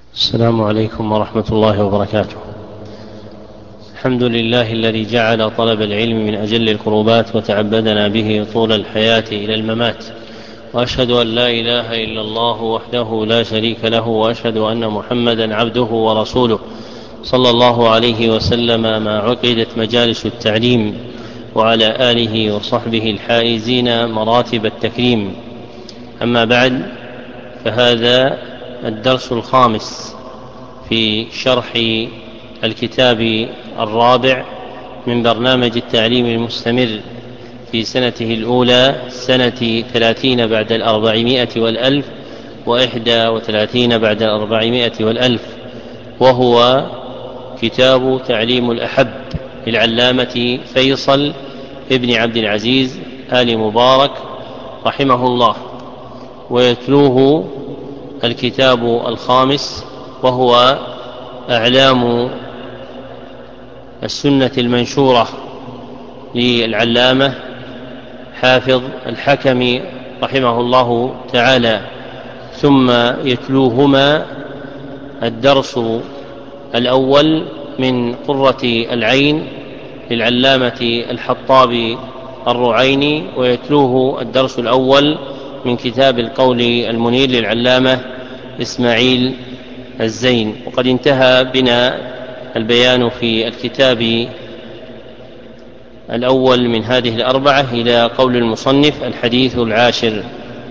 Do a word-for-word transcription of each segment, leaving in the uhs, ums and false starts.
السلام عليكم ورحمة الله وبركاته. الحمد لله الذي جعل طلب العلم من أجل القربات وتعبدنا به طول الحياة إلى الممات، وأشهد أن لا إله إلا الله وحده لا شريك له، وأشهد أن محمدا عبده ورسوله صلى الله عليه وسلم ما عقدت مجالس التعليم، وعلى آله وصحبه الحائزين مراتب التكريم. أما بعد، فهذا الدرس الخامس في شرح الكتاب الرابع من برنامج التعليم المستمر في سنته الأولى، سنة ثلاثين بعد الأربعمائة والألف وإحدى وثلاثين بعد الأربعمائة والألف، وهو كتاب تعليم الأحب للعلامة فيصل ابن عبد العزيز آل مبارك رحمه الله، ويتلوه الكتاب الخامس وهو أعلام السنة المنشورة للعلامة حافظ الحكم رحمه الله تعالى. ثم يتلوهما الدرس الأول من قرة العين للعلامة الحطاب الرعيني، ويتلوه الدرس الأول من كتاب القول المنير للعلامة إسماعيل الزين. وقد انتهى بنا البيان في الكتاب الأول من هذه الأربعة إلى قول المصنف: الحديث العاشر.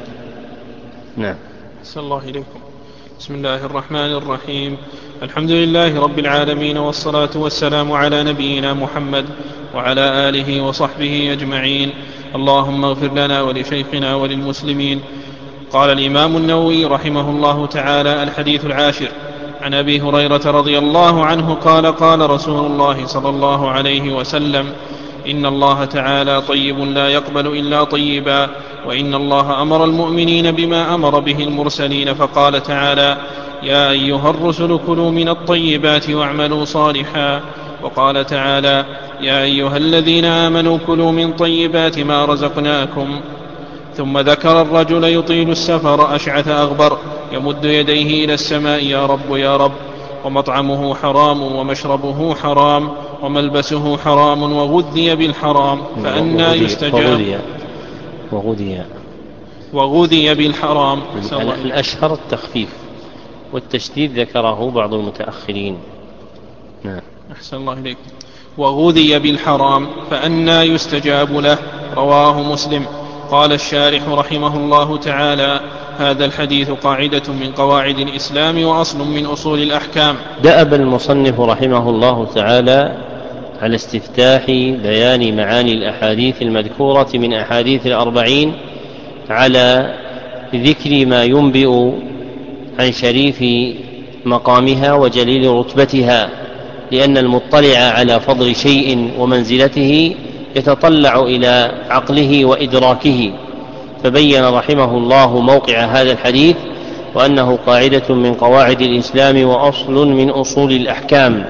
نعم. صلى الله إليكم. بسم الله الرحمن الرحيم. الحمد لله رب العالمين، والصلاة والسلام على نبينا محمد وعلى آله وصحبه أجمعين. اللهم اغفر لنا ولشيخنا وللمسلمين. قال الإمام النووي رحمه الله تعالى: الحديث العاشر. عن أبي هريرة رضي الله عنه قال: قال رسول الله صلى الله عليه وسلم: إن الله تعالى طيب لا يقبل إلا طيبا، وإن الله أمر المؤمنين بما أمر به المرسلين، فقال تعالى: يا أيها الرسل كلوا من الطيبات واعملوا صالحا. وقال تعالى: يا أيها الذين آمنوا كلوا من طيبات ما رزقناكم. ثم ذكر الرجل يطيل السفر أشعث أغبر يمد يديه إلى السماء: يا رب يا رب، ومطعمه حرام ومشربه حرام وملبسه حرام وغذي بالحرام، فأنى يستجاب. وغذي وغذي بالحرام. الأشهر التخفيف، والتشديد ذكره بعض المتأخرين. نعم. أحسن الله إليكم. وغذي بالحرام فأنى يستجاب له. رواه مسلم. قال الشارح رحمه الله تعالى: هذا الحديث قاعدة من قواعد الإسلام وأصل من أصول الأحكام. دأب المصنف رحمه الله تعالى على استفتاح بيان معاني الأحاديث المذكورة من أحاديث الأربعين على ذكر ما ينبئ عن شريف مقامها وجليل رتبتها، لأن المطلع على فضل شيء ومنزلته يتطلع إلى عقله وإدراكه، فبين رحمه الله موقع هذا الحديث وأنه قاعدة من قواعد الإسلام وأصل من أصول الأحكام،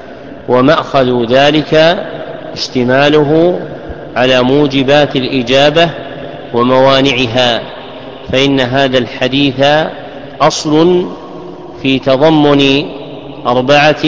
ومأخذ ذلك اشتماله على موجبات الإجابة وموانعها، فإن هذا الحديث أصل في تضمن أربعة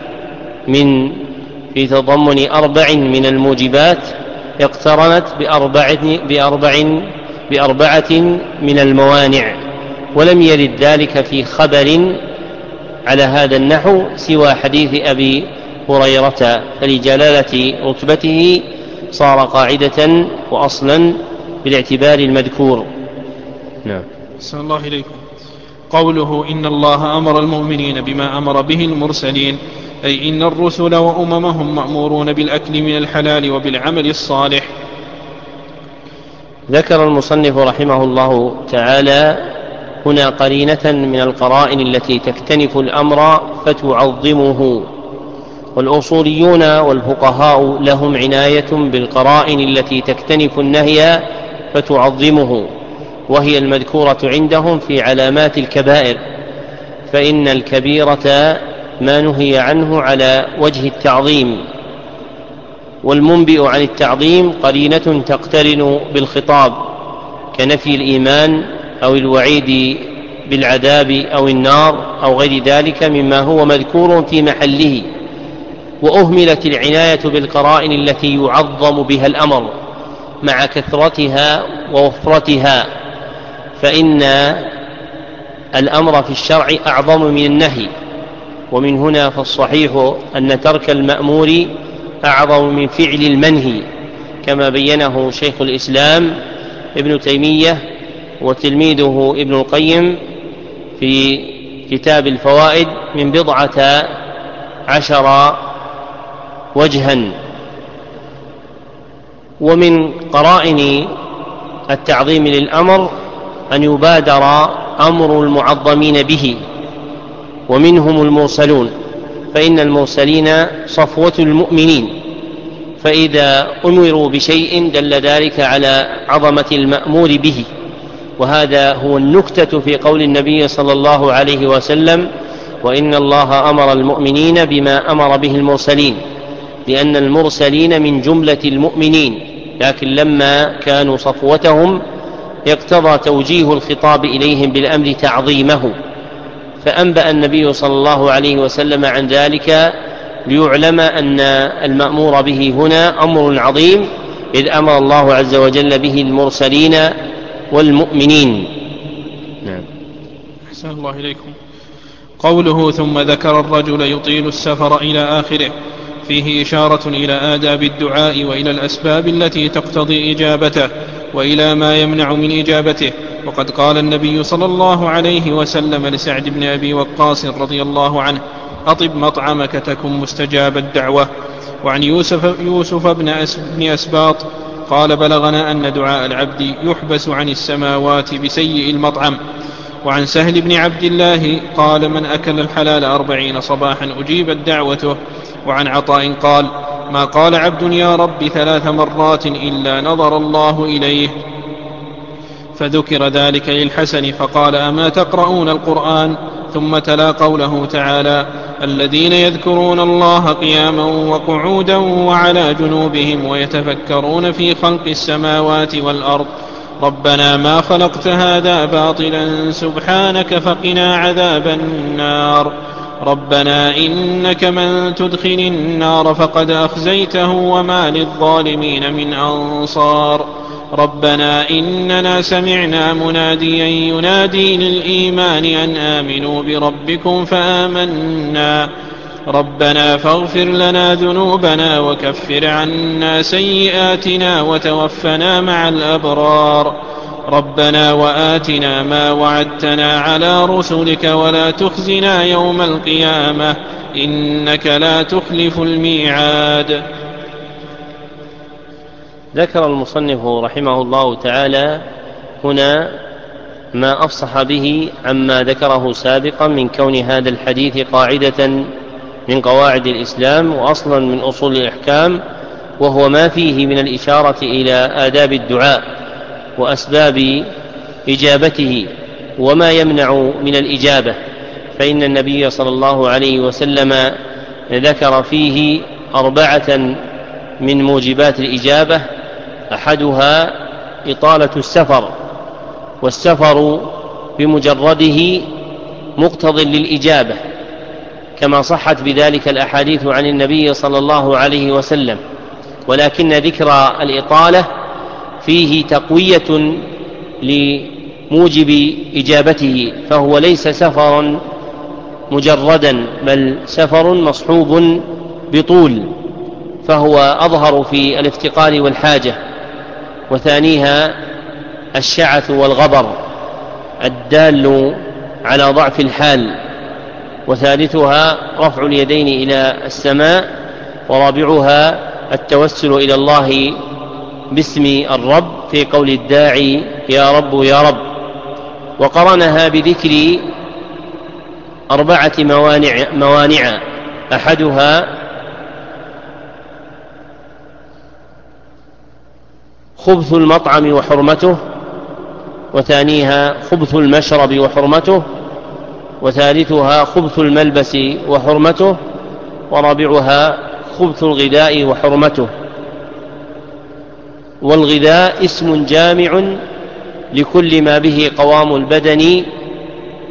من في تضمن أربع من الموجبات اقترنت بأربعة, بأربع بأربعة من الموانع، ولم يرد ذلك في خبر على هذا النحو سوى حديث أبي هريرة، فلجلالة رتبته صار قاعدة وأصلا بالاعتبار المذكور. نعم. صلى الله إليكم. قوله: إن الله أمر المؤمنين بما أمر به المرسلين، أي إن الرسل وأممهم مأمورون بالأكل من الحلال وبالعمل الصالح. ذكر المصنف رحمه الله تعالى هنا قرينة من القرائن التي تكتنف الأمر فتعظمه، والأصوليون والفقهاء لهم عناية بالقرائن التي تكتنف النهي فتعظمه، وهي المذكورة عندهم في علامات الكبائر، فإن الكبيرة ما نهي عنه على وجه التعظيم، والمنبئ عن التعظيم قرينة تقترن بالخطاب كنفي الإيمان أو الوعيد بالعذاب أو النار أو غير ذلك مما هو مذكور في محله، وأهملت العناية بالقرائن التي يعظم بها الأمر مع كثرتها ووفرتها، فإن الأمر في الشرع أعظم من النهي، ومن هنا فالصحيح أن ترك المأمور أعظم من فعل المنهي، كما بينه شيخ الإسلام ابن تيمية وتلميذه ابن القيم في كتاب الفوائد من بضعة عشر وجها. ومن قرائن التعظيم للأمر أن يبادر أمر المعظمين به، ومنهم المرسلون، فإن المرسلين صفوة المؤمنين، فإذا أمروا بشيء دل ذلك على عظمة المأمور به. وهذا هو النكتة في قول النبي صلى الله عليه وسلم: وإن الله أمر المؤمنين بما أمر به المرسلين، لأن المرسلين من جملة المؤمنين، لكن لما كانوا صفوتهم يقتضى توجيه الخطاب إليهم بالأمر تعظيمه، فأنبأ النبي صلى الله عليه وسلم عن ذلك ليعلم أن المأمور به هنا أمر عظيم، إذ أمر الله عز وجل به المرسلين والمؤمنين. نعم. أحسن الله إليكم. قوله ثم ذكر الرجل يطيل السفر إلى آخره فيه إشارة إلى آداب الدعاء وإلى الأسباب التي تقتضي إجابته وإلى ما يمنع من إجابته. وقد قال النبي صلى الله عليه وسلم لسعد بن أبي وقاص رضي الله عنه: أطب مطعمك تكن مستجاب الدعوة. وعن يوسف, يوسف بن أسباط قال: بلغنا أن دعاء العبد يحبس عن السماوات بسيء المطعم. وعن سهل بن عبد الله قال: من أكل الحلال أربعين صباحا أجيبت دعوته. وعن عطاء قال: ما قال عبد يا رب ثلاث مرات إلا نظر الله إليه. فذكر ذلك للحسن فقال: أما تقرؤون القرآن؟ ثم تلا قوله تعالى: الذين يذكرون الله قياما وقعودا وعلى جنوبهم ويتفكرون في خلق السماوات والأرض ربنا ما خلقت هذا باطلا سبحانك فقنا عذاب النار ربنا إنك من تدخل النار فقد أخزيته وما للظالمين من أنصار ربنا إننا سمعنا مناديا ينادي للإيمان أن آمنوا بربكم فآمنا ربنا فاغفر لنا ذنوبنا وكفر عنا سيئاتنا وتوفنا مع الأبرار ربنا وآتنا ما وعدتنا على رسلك ولا تخزنا يوم القيامة إنك لا تخلف الميعاد. ذكر المصنف رحمه الله تعالى هنا ما أفصح به عما ذكره سابقا من كون هذا الحديث قاعدة من قواعد الإسلام وأصلا من أصول الأحكام، وهو ما فيه من الإشارة إلى آداب الدعاء وأسباب إجابته وما يمنع من الإجابة، فإن النبي صلى الله عليه وسلم ذكر فيه أربعة من موجبات الإجابة، أحدها إطالة السفر، والسفر بمجرده مقتض للإجابة كما صحت بذلك الأحاديث عن النبي صلى الله عليه وسلم، ولكن ذكر الإطالة فيه تقوية لموجب إجابته، فهو ليس سفرا مجردا بل سفر مصحوب بطول، فهو أظهر في الافتقار والحاجة. وثانيها الشعث والغبر الدال على ضعف الحال. وثالثها رفع اليدين إلى السماء. ورابعها التوسل إلى الله باسم الرب في قول الداعي يا رب يا رب. وقرنها بذكر أربعة موانع, موانع أحدها خبث المطعم وحرمته، وثانيها خبث المشرب وحرمته، وثالثها خبث الملبس وحرمته، ورابعها خبث الغذاء وحرمته. والغذاء اسم جامع لكل ما به قوام البدن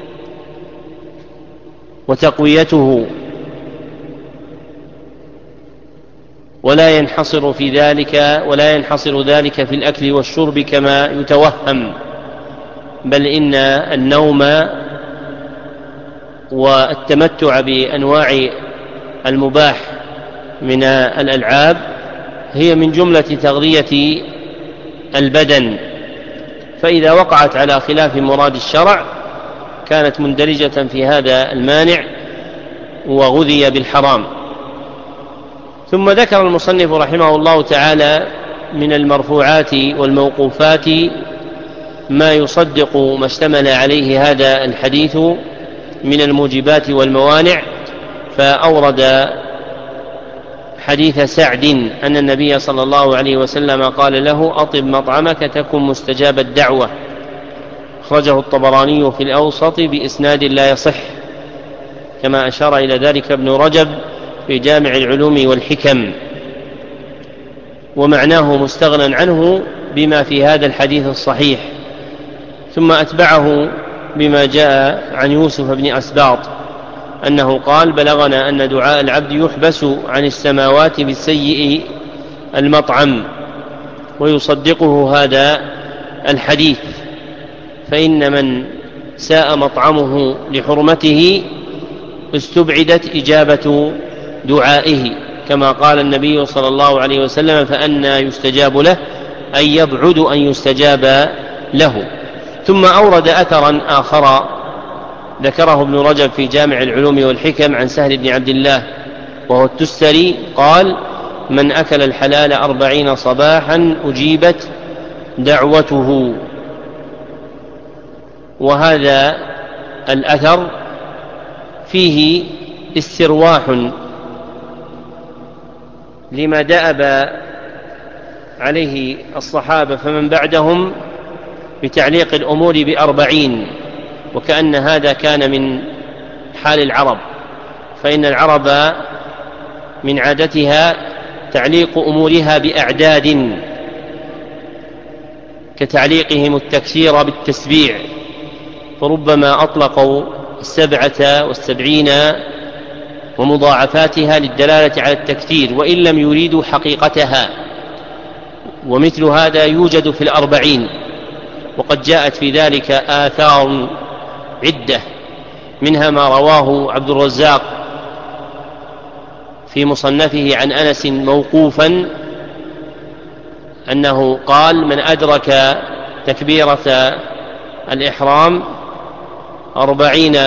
وتقويته، ولا ينحصر في ذلك ولا ينحصر ذلك في الأكل والشرب كما يتوهم، بل إن النوم والتمتع بأنواع المباح من الألعاب هي من جملة تغذية البدن، فإذا وقعت على خلاف مراد الشرع كانت مندرجة في هذا المانع وغذي بالحرام. ثم ذكر المصنف رحمه الله تعالى من المرفوعات والموقوفات ما يصدق ما اشتمل عليه هذا الحديث من الموجبات والموانع، فأورد حديث سعد أن النبي صلى الله عليه وسلم قال له: أطب مطعمك تكن مستجاب الدعوة، أخرجه الطبراني في الأوسط بإسناد لا يصح، كما أشار إلى ذلك ابن رجب في جامع العلوم والحكم، ومعناه مستغنى عنه بما في هذا الحديث الصحيح. ثم أتبعه بما جاء عن يوسف بن أسباط أنه قال: بلغنا أن دعاء العبد يحبس عن السماوات بالسيء المطعم، ويصدقه هذا الحديث، فإن من ساء مطعمه لحرمته استبعدت إجابة دعائه، كما قال النبي صلى الله عليه وسلم: فأنى يستجاب له، أي يبعد أن يستجاب له. ثم أورد أثرا آخر ذكره ابن رجب في جامع العلوم والحكم عن سهل بن عبد الله وهو التستري قال: من أكل الحلال أربعين صباحا أجيبت دعوته. وهذا الأثر فيه استرواح لما دأب عليه الصحابة فمن بعدهم بتعليق الأمور بأربعين، وكأن هذا كان من حال العرب، فإن العرب من عادتها تعليق أمورها بأعداد، كتعليقهم التكسير بالتسبيع، فربما أطلقوا السبعة والسبعين ومضاعفاتها للدلالة على التكثير وإن لم يريدوا حقيقتها، ومثل هذا يوجد في الأربعين، وقد جاءت في ذلك آثار عدة، منها ما رواه عبد الرزاق في مصنفه عن أنس موقوفا أنه قال: من أدرك تكبيرة الإحرام أربعين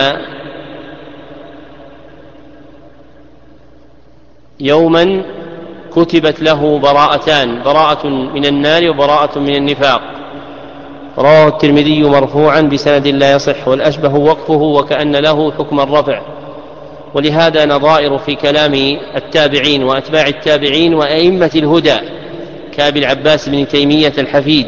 يوما كتبت له براءتان، براءة من النار وبراءة من النفاق. رواه الترمذي مرفوعا بسند لا يصح، والأشبه وقفه وكأن له حكم الرفع، ولهذا نظائر في كلام التابعين وأتباع التابعين وأئمة الهدى كأبي العباس بن تيمية الحفيد،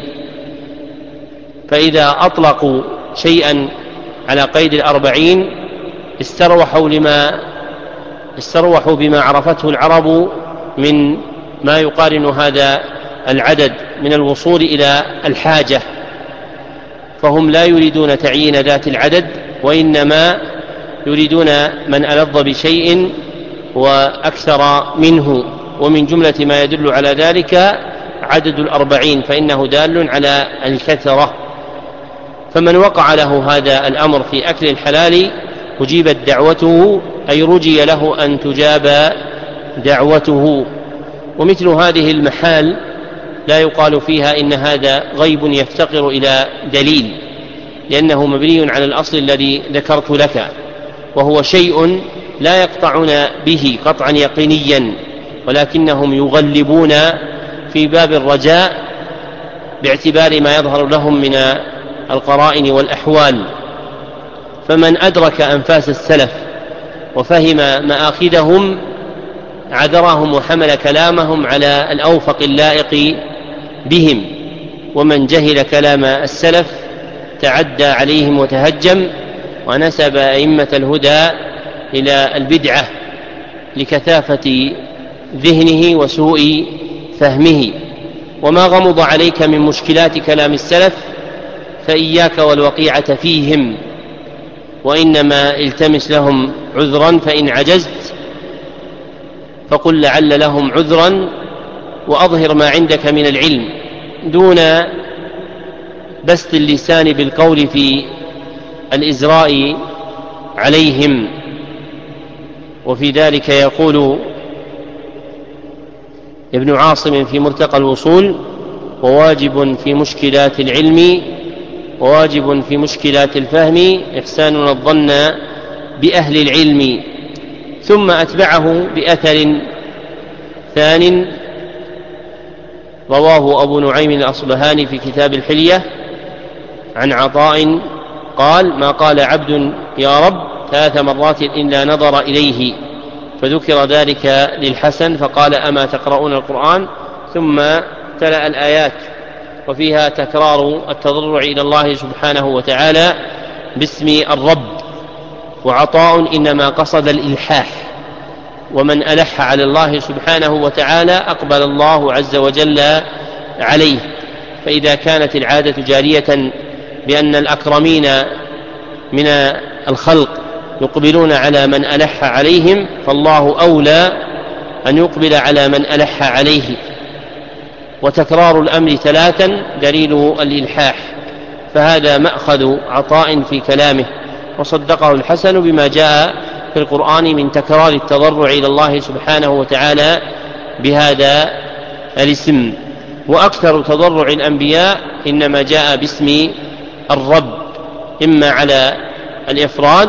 فإذا أطلقوا شيئا على قيد الأربعين استروحوا لما استروحوا بما عرفته العرب من ما يقارن هذا العدد من الوصول إلى الحاجة، فهم لا يريدون تعيين ذات العدد، وإنما يريدون من ألظ بشيء وأكثر منه، ومن جملة ما يدل على ذلك عدد الأربعين، فإنه دال على الكثرة. فمن وقع له هذا الأمر في أكل الحلال أجيبت دعوته، أي رجي له أن تجاب دعوته. ومثل هذه المحال لا يقال فيها إن هذا غيب يفتقر إلى دليل، لأنه مبني على الأصل الذي ذكرت لك، وهو شيء لا يقطعون به قطعا يقينيا، ولكنهم يغلبون في باب الرجاء باعتبار ما يظهر لهم من القرائن والأحوال. فمن أدرك أنفاس السلف وفهم مآخذهم عذرهم وحمل كلامهم على الأوفق اللائق بهم، ومن جهل كلام السلف تعدى عليهم وتهجم ونسب أئمة الهدى إلى البدعة لكثافة ذهنه وسوء فهمه. وما غمض عليك من مشكلات كلام السلف فإياك والوقيعة فيهم، وإنما التمس لهم عذرا، فإن عجزت فقل لعل لهم عذرا، وأظهر ما عندك من العلم دون بسط اللسان بالقول في الإزراء عليهم. وفي ذلك يقول ابن عاصم في مرتقى الوصول: وواجب في مشكلات العلم وواجب في مشكلات الفهم إحسان الظن بأهل العلم. ثم أتبعه بأثر ثان رواه أبو نعيم الأصبهاني في كتاب الحلية عن عطاء قال: ما قال عبد يا رب ثلاث مرات إلا نظر إليه، فذكر ذلك للحسن فقال: أما تقرؤون القرآن؟ ثم تلأ الآيات وفيها تكرار التضرع إلى الله سبحانه وتعالى باسم الرب. وعطاء إنما قصد الإلحاح، ومن ألح على الله سبحانه وتعالى أقبل الله عز وجل عليه. فإذا كانت العادة جارية بأن الأكرمين من الخلق يقبلون على من ألح عليهم، فالله أولى أن يقبل على من ألح عليه. وتكرار الأمر ثلاثا دليل الإلحاح، فهذا مأخذ عطاء في كلامه، وصدقه الحسن بما جاء في القرآن من تكرار التضرع إلى الله سبحانه وتعالى بهذا الاسم. وأكثر تضرع الأنبياء إنما جاء باسم الرب، إما على الإفراد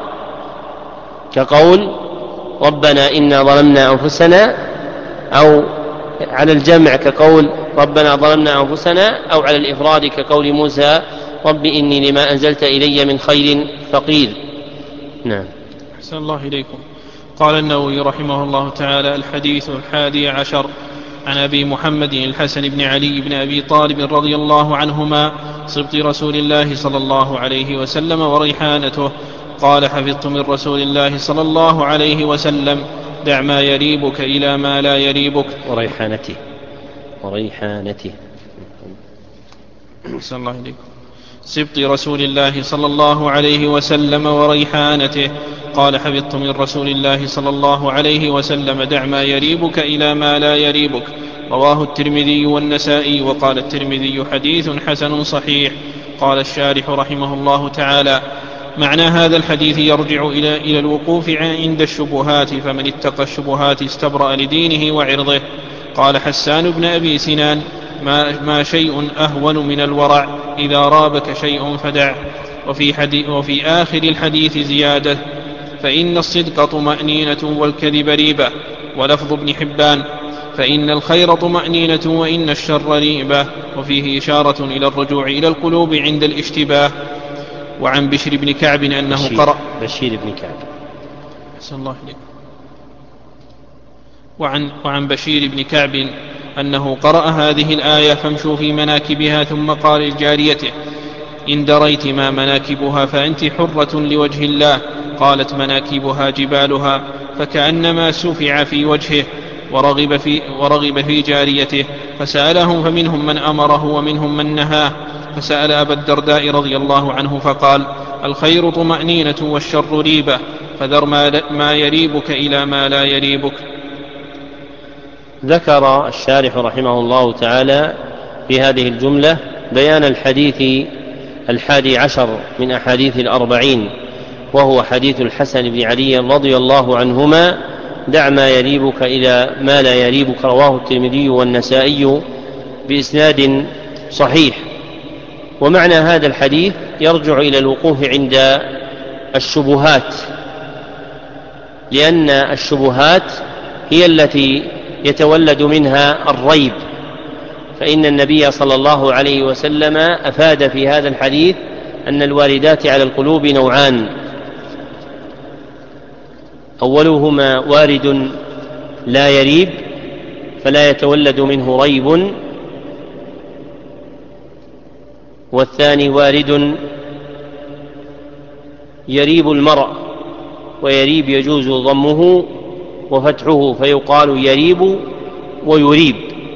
كقول ربنا إنا ظلمنا أنفسنا، أو على الجمع كقول ربنا ظلمنا أنفسنا، أو على الإفراد كقول موسى رب إني لما أنزلت إلي من خير فقير. نعم. أحسن الله إليكم. قال النووي رحمه الله تعالى: الحديث الحادي عشر عن أبي محمد الحسن بن علي بن أبي طالب رضي الله عنهما صبط رسول الله صلى الله عليه وسلم وريحانته قال: حفظت من رسول الله صلى الله عليه وسلم: دع ما يريبك إلى ما لا يريبك. وريحانته وريحانته أحسن الله إليكم. صبط رسول الله صلى الله عليه وسلم وريحانته قال: حفظت من رسول الله صلى الله عليه وسلم: دع ما يريبك إلى ما لا يريبك. رواه الترمذي والنسائي. وقال الترمذي: حديث حسن صحيح. قال الشارح رحمه الله تعالى: معنى هذا الحديث يرجع إلى, إلى الوقوف عند الشبهات، فمن اتقى الشبهات استبرأ لدينه وعرضه. قال حسان بن أبي سنان: ما, ما شيء أهون من الورع، إذا رابك شيء فدع. وفي, حديث وفي آخر الحديث زيادة: فإن الصدق طمأنينة والكذب ريبة. ولفظ ابن حبان: فإن الخير طمأنينة وإن الشر ريبة. وفيه إشارة إلى الرجوع إلى القلوب عند الاشتباه. وعن بشر بن كعب أنه بشير قرأ بشير بن كعب أحسن الله إليك. وعن, وعن بشير بن كعب أنه قرأ هذه الآية: فامشوا في مناكبها، ثم قال لجاريته: إن دريت ما مناكبها فأنت حرة لوجه الله. قالت: مناكبها جبالها. فكأنما سفع في وجهه ورغب في, ورغب في جاريته، فسألهم فمنهم من أمره ومنهم من نهاه. فسأل أبا الدرداء رضي الله عنه فقال: الخير طمأنينة والشر ريبة، فذر ما يريبك إلى ما لا يريبك. ذكر الشارح رحمه الله تعالى في هذه الجملة بيان الحديث الحادي عشر من أحاديث الأربعين، وهو حديث الحسن بن علي رضي الله عنهما: دع ما يريبك إلى ما لا يريبك. رواه الترمذي والنسائي بإسناد صحيح. ومعنى هذا الحديث يرجع إلى الوقوف عند الشبهات، لأن الشبهات هي التي يتولد منها الريب، فإن النبي صلى الله عليه وسلم أفاد في هذا الحديث أن الواردات على القلوب نوعان: أولهما وارد لا يريب فلا يتولد منه ريب، والثاني وارد يريب المرء، ويريب يجوز ضمه وفتحه فيقال يريب ويريب.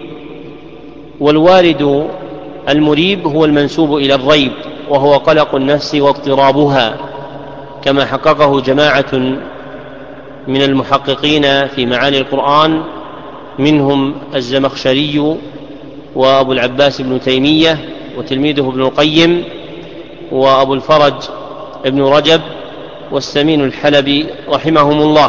والوارد المريب هو المنسوب إلى الريب، وهو قلق النفس واضطرابها، كما حققه جماعة من المحققين في معاني القرآن، منهم الزمخشري وأبو العباس ابن تيمية وتلميذه ابن القيم وأبو الفرج ابن رجب والسمين الحلبي رحمهم الله.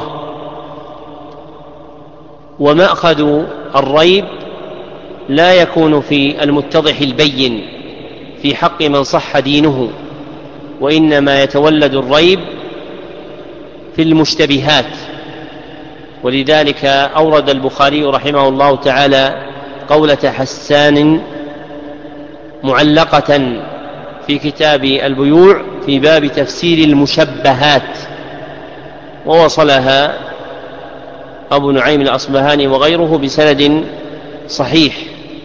ومأخذ الريب لا يكون في المتضح البين في حق من صح دينه، وإنما يتولد الريب في المشتبهات. ولذلك أورد البخاري رحمه الله تعالى قولة حسان معلقة في كتاب البيوع في باب تفسير المشبهات، ووصلها أبو نعيم الأصبهاني وغيره بسند صحيح.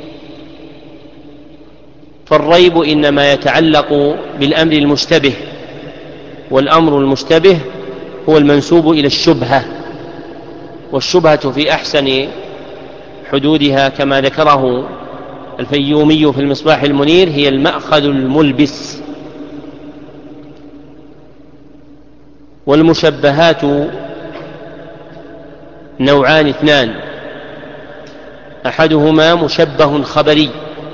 فالريب إنما يتعلق بالأمر المشتبه، والأمر المشتبه هو المنسوب إلى الشبهة، والشبهة في أحسن حدودها كما ذكره الفيومي في المصباح المنير هي المأخذ الملبس. والمشبهات نوعان اثنان، أحدهما مشبه خبري،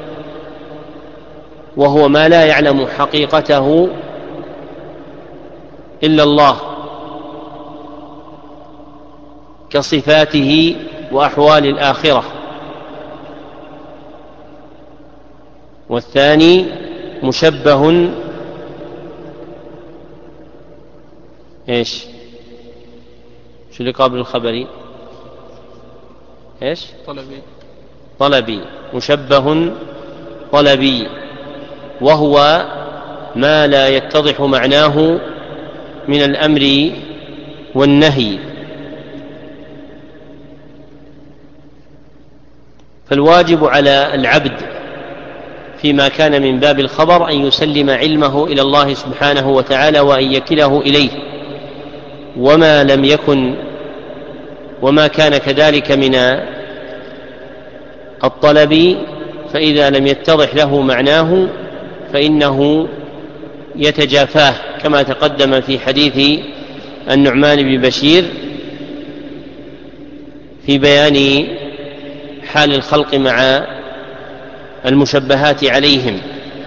وهو ما لا يعلم حقيقته إلا الله كصفاته وأحوال الآخرة. والثاني مشبه ايش شو اللي قابل الخبري ايش طلبي طلبي مشبه طلبي، وهو ما لا يتضح معناه من الأمر والنهي. فالواجب على العبد فيما كان من باب الخبر أن يسلم علمه إلى الله سبحانه وتعالى وأن يكله إليه، وما لم يكن وما كان كذلك من الطلب فإذا لم يتضح له معناه فإنه يتجافاه، كما تقدم في حديث النعمان بن بشير في بيان حال الخلق مع المشبهات عليهم.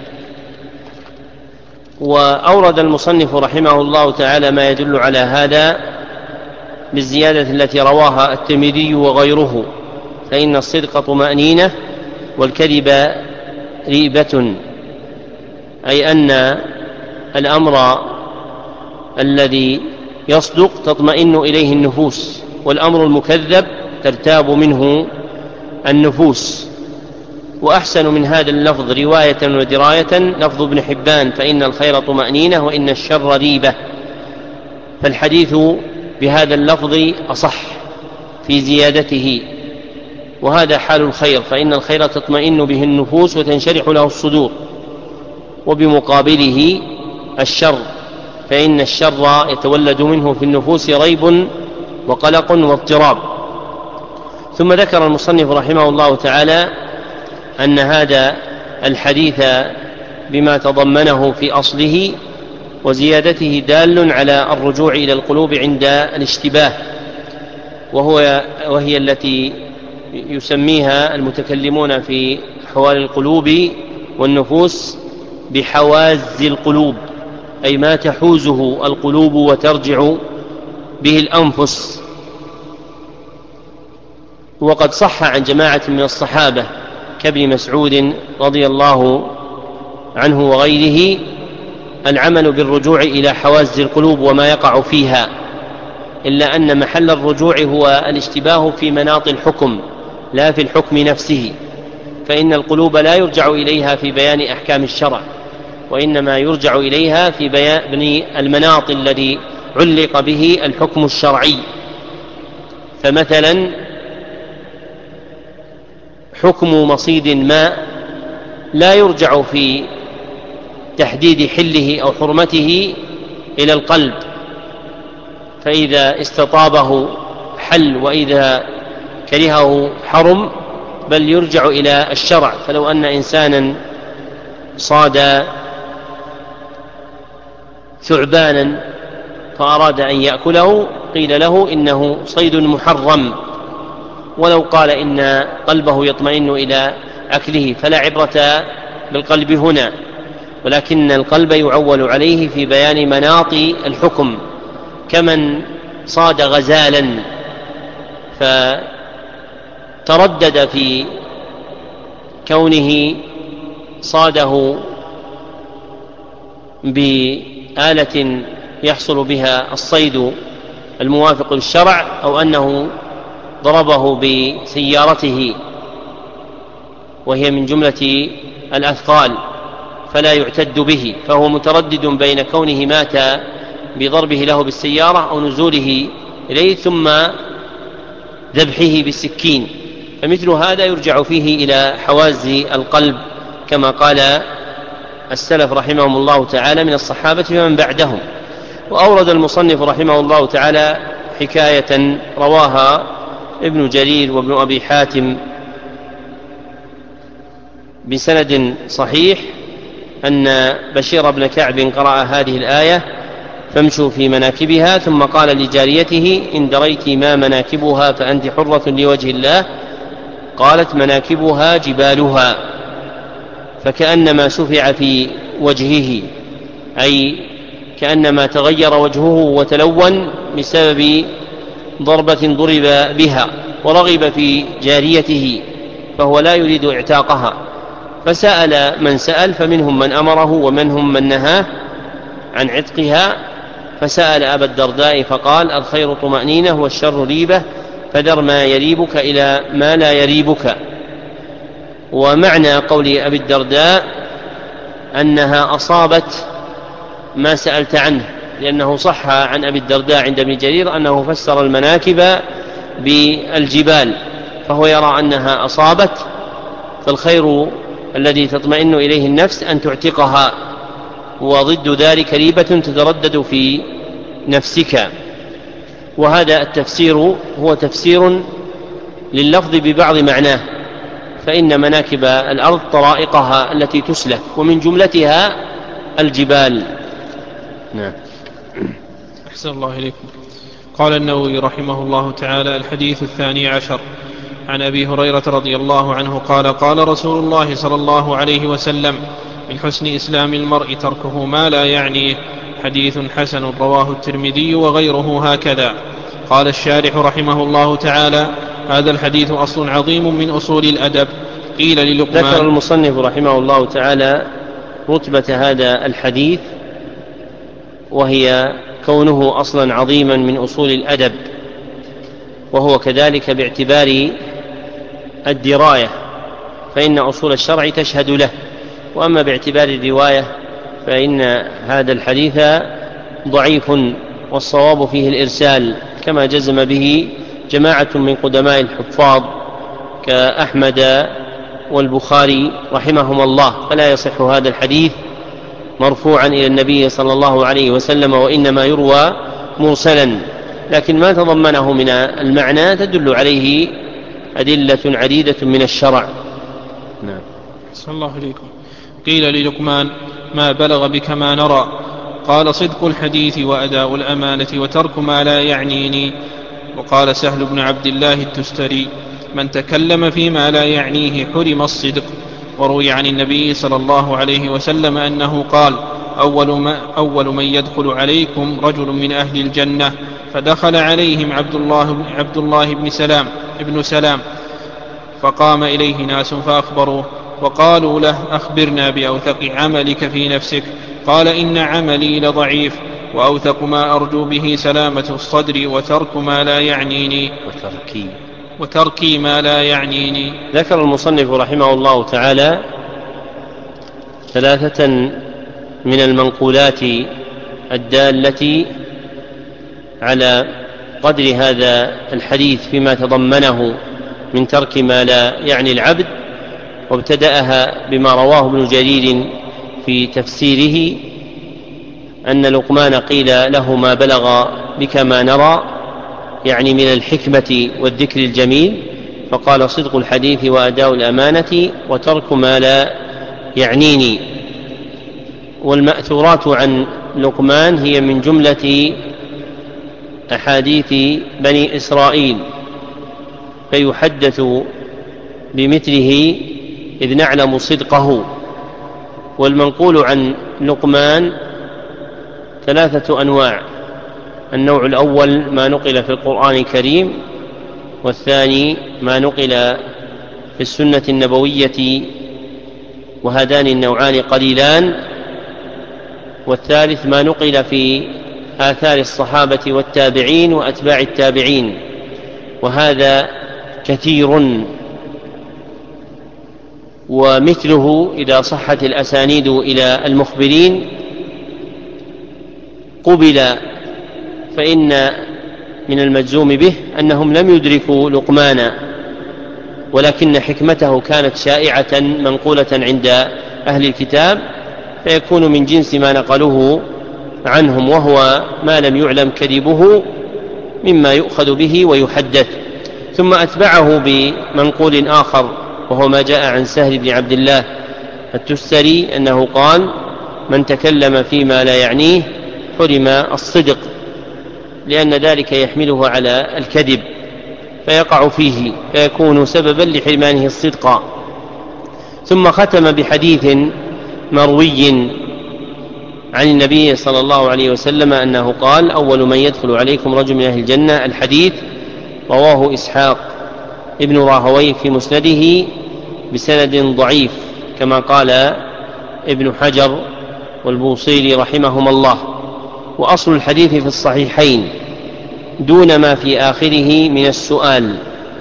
وأورد المصنف رحمه الله تعالى ما يدل على هذا بالزيادة التي رواها الترمذي وغيره: فإن الصدق طمأنينة والكذب ريبة، أي أن الأمر الذي يصدق تطمئن إليه النفوس، والأمر المكذب ترتاب منه النفوس. وأحسن من هذا اللفظ رواية ودراية لفظ ابن حبان: فإن الخير طمأنينة وإن الشر ريبة. فالحديث بهذا اللفظ أصح في زيادته، وهذا حال الخير، فإن الخير تطمئن به النفوس وتنشرح له الصدور. وبمقابله الشر، فإن الشر يتولد منه في النفوس ريب وقلق واضطراب. ثم ذكر المصنف رحمه الله تعالى أن هذا الحديث بما تضمنه في أصله وزيادته دال على الرجوع إلى القلوب عند الاشتباه، وهو وهي التي يسميها المتكلمون في أحوال القلوب والنفوس بحواز القلوب، أي ما تحوزه القلوب وترجع به الأنفس. وقد صح عن جماعة من الصحابة كابن مسعود رضي الله عنه وغيره العمل بالرجوع إلى حواز القلوب وما يقع فيها، إلا أن محل الرجوع هو الاشتباه في مناط الحكم لا في الحكم نفسه، فإن القلوب لا يرجع إليها في بيان أحكام الشرع، وإنما يرجع إليها في بيان المناط الذي علق به الحكم الشرعي. فمثلا حكم مصيد الماء لا يرجع في تحديد حله أو حرمته إلى القلب، فإذا استطابه حل وإذا كرهه حرم، بل يرجع إلى الشرع. فلو أن إنسانا صاد ثعبانا فأراد أن يأكله قيل له إنه صيد محرم، ولو قال إن قلبه يطمئن إلى أكله فلا عبرة بالقلب هنا، ولكن القلب يعول عليه في بيان مناط الحكم، كمن صاد غزالا فتردد في كونه صاده بآلة يحصل بها الصيد الموافق للشرع، أو أنه ضربه بسيارته وهي من جملة الأثقال فلا يعتد به، فهو متردد بين كونه مات بضربه له بالسيارة أو نزوله إليه ثم ذبحه بالسكين، فمثل هذا يرجع فيه إلى حواز القلب كما قال السلف رحمهم الله تعالى من الصحابة ومن بعدهم. وأورد المصنف رحمه الله تعالى حكاية رواها ابن جرير وابن أبي حاتم بسند صحيح أن بشير بن كعب قرأ هذه الآية فامشوا في مناكبها، ثم قال لجاريته إن دريت ما مناكبها فأنت حرة لوجه الله، قالت مناكبها جبالها، فكأنما سفع في وجهه، أي كأنما تغير وجهه وتلون بسبب ضربة ضرب بها، ورغب في جاريته فهو لا يريد اعتاقها، فسأل من سأل، فمنهم من أمره ومنهم من نهاه عن عتقها، فسأل أبا الدرداء فقال الخير طمأنينة والشر ريبة، فدر ما يريبك إلى ما لا يريبك. ومعنى قول أبي الدرداء أنها أصابت ما سألت عنه، لأنه صح عن أبي الدرداء عند ابن جرير أنه فسر المناكب بالجبال، فهو يرى أنها أصابت، فالخير الذي تطمئن إليه النفس أن تعتقها، وضد ذلك ريبة تتردد في نفسك. وهذا التفسير هو تفسير لللفظ ببعض معناه، فإن مناكب الأرض طرائقها التي تسلك، ومن جملتها الجبال. نعم. أحسن الله إليكم. قال النووي رحمه الله تعالى: الحديث الثاني عشر عن أبي هريرة رضي الله عنه قال: قال رسول الله صلى الله عليه وسلم: من حسن إسلام المرء تركه ما لا يعنيه. حديث حسن رواه الترمذي وغيره هكذا. قال الشارح رحمه الله تعالى: هذا الحديث أصل عظيم من أصول الأدب. قيل للقمان. ذكر المصنف رحمه الله تعالى رتبة هذا الحديث، وهي كونه أصلا عظيما من أصول الأدب، وهو كذلك باعتبار الدراية، فإن أصول الشرع تشهد له، وأما باعتبار الرواية فإن هذا الحديث ضعيف، والصواب فيه الإرسال، كما جزم به جماعة من قدماء الحفاظ كأحمد والبخاري رحمهم الله، فلا يصح هذا الحديث مرفوعا إلى النبي صلى الله عليه وسلم، وإنما يروى مرسلا، لكن ما تضمنه من المعنى تدل عليه أدلة عديدة من الشرع. نعم. صلى الله عليكم. قيل للقمان: ما بلغ بك ما نرى؟ قال: صدق الحديث وأداء الأمانة وترك ما لا يعنيني. وقال سهل بن عبد الله التستري: من تكلم فيما لا يعنيه حرم الصدق. وروي عن النبي صلى الله عليه وسلم أنه قال: أول, ما أول من يدخل عليكم رجل من أهل الجنة، فدخل عليهم عبد الله, عبد الله بن سلام ابن سلام، فقام إليه ناس فأخبروه، وقالوا له: أخبرنا بأوثق عملك في نفسك. قال: إن عملي لضعيف، وأوثق ما أرجو به سلامة الصدر وترك ما لا يعنيني وتركي, وتركي ما لا يعنيني. ذكر المصنف رحمه الله تعالى ثلاثة من المنقولات الدالة على قدر هذا الحديث فيما تضمنه من ترك ما لا يعني العبد، وابتدأها بما رواه ابن جرير في تفسيره أن لقمان قيل له: ما بلغ بك ما نرى، يعني من الحكمة والذكر الجميل، فقال: صدق الحديث وأداء الأمانة وترك ما لا يعنيني. والمأثورات عن لقمان هي من جملة أحاديث بني إسرائيل فيحدث بمثله إذ نعلم صدقه. والمنقول عن لقمان ثلاثة أنواع: النوع الأول ما نقل في القرآن الكريم، والثاني ما نقل في السنة النبوية وهذان النوعان قليلان، والثالث ما نقل في آثار الصحابة والتابعين وأتباع التابعين، وهذا كثير. ومثله إذا صحت الأسانيد إلى المخبرين قبل، فإن من المجزوم به أنهم لم يدركوا لقمانا، ولكن حكمته كانت شائعة منقولة عند أهل الكتاب، فيكون من جنس ما نقلوه عنهم، وهو ما لم يعلم كذبه مما يؤخذ به ويحدث. ثم أتبعه بمنقول آخر، وهو ما جاء عن سهل بن عبد الله التستري أنه قال: من تكلم فيما لا يعنيه حرم الصدق، لأن ذلك يحمله على الكذب فيقع فيه فيكون سببا لحرمانه الصدق. ثم ختم بحديث مروي عن النبي صلى الله عليه وسلم أنه قال: أول من يدخل عليكم رجل من أهل الجنة. الحديث رواه إسحاق ابن راهويه في مسنده بسند ضعيف، كما قال ابن حجر والبوصيري رحمهما الله. وأصل الحديث في الصحيحين دون ما في آخره من السؤال،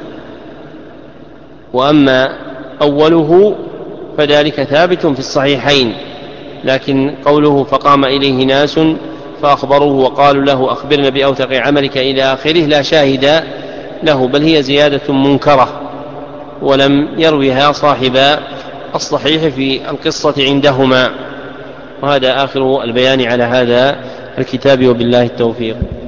وأما أوله فذلك ثابت في الصحيحين، لكن قوله فقام إليه ناس فأخبروه وقالوا له أخبرنا بأوثق عملك إلى آخره لا شاهد له، بل هي زيادة منكرة ولم يروها صاحب الصحيح في القصة عندهما. وهذا آخر البيان على هذا الكتاب، وبالله التوفيق.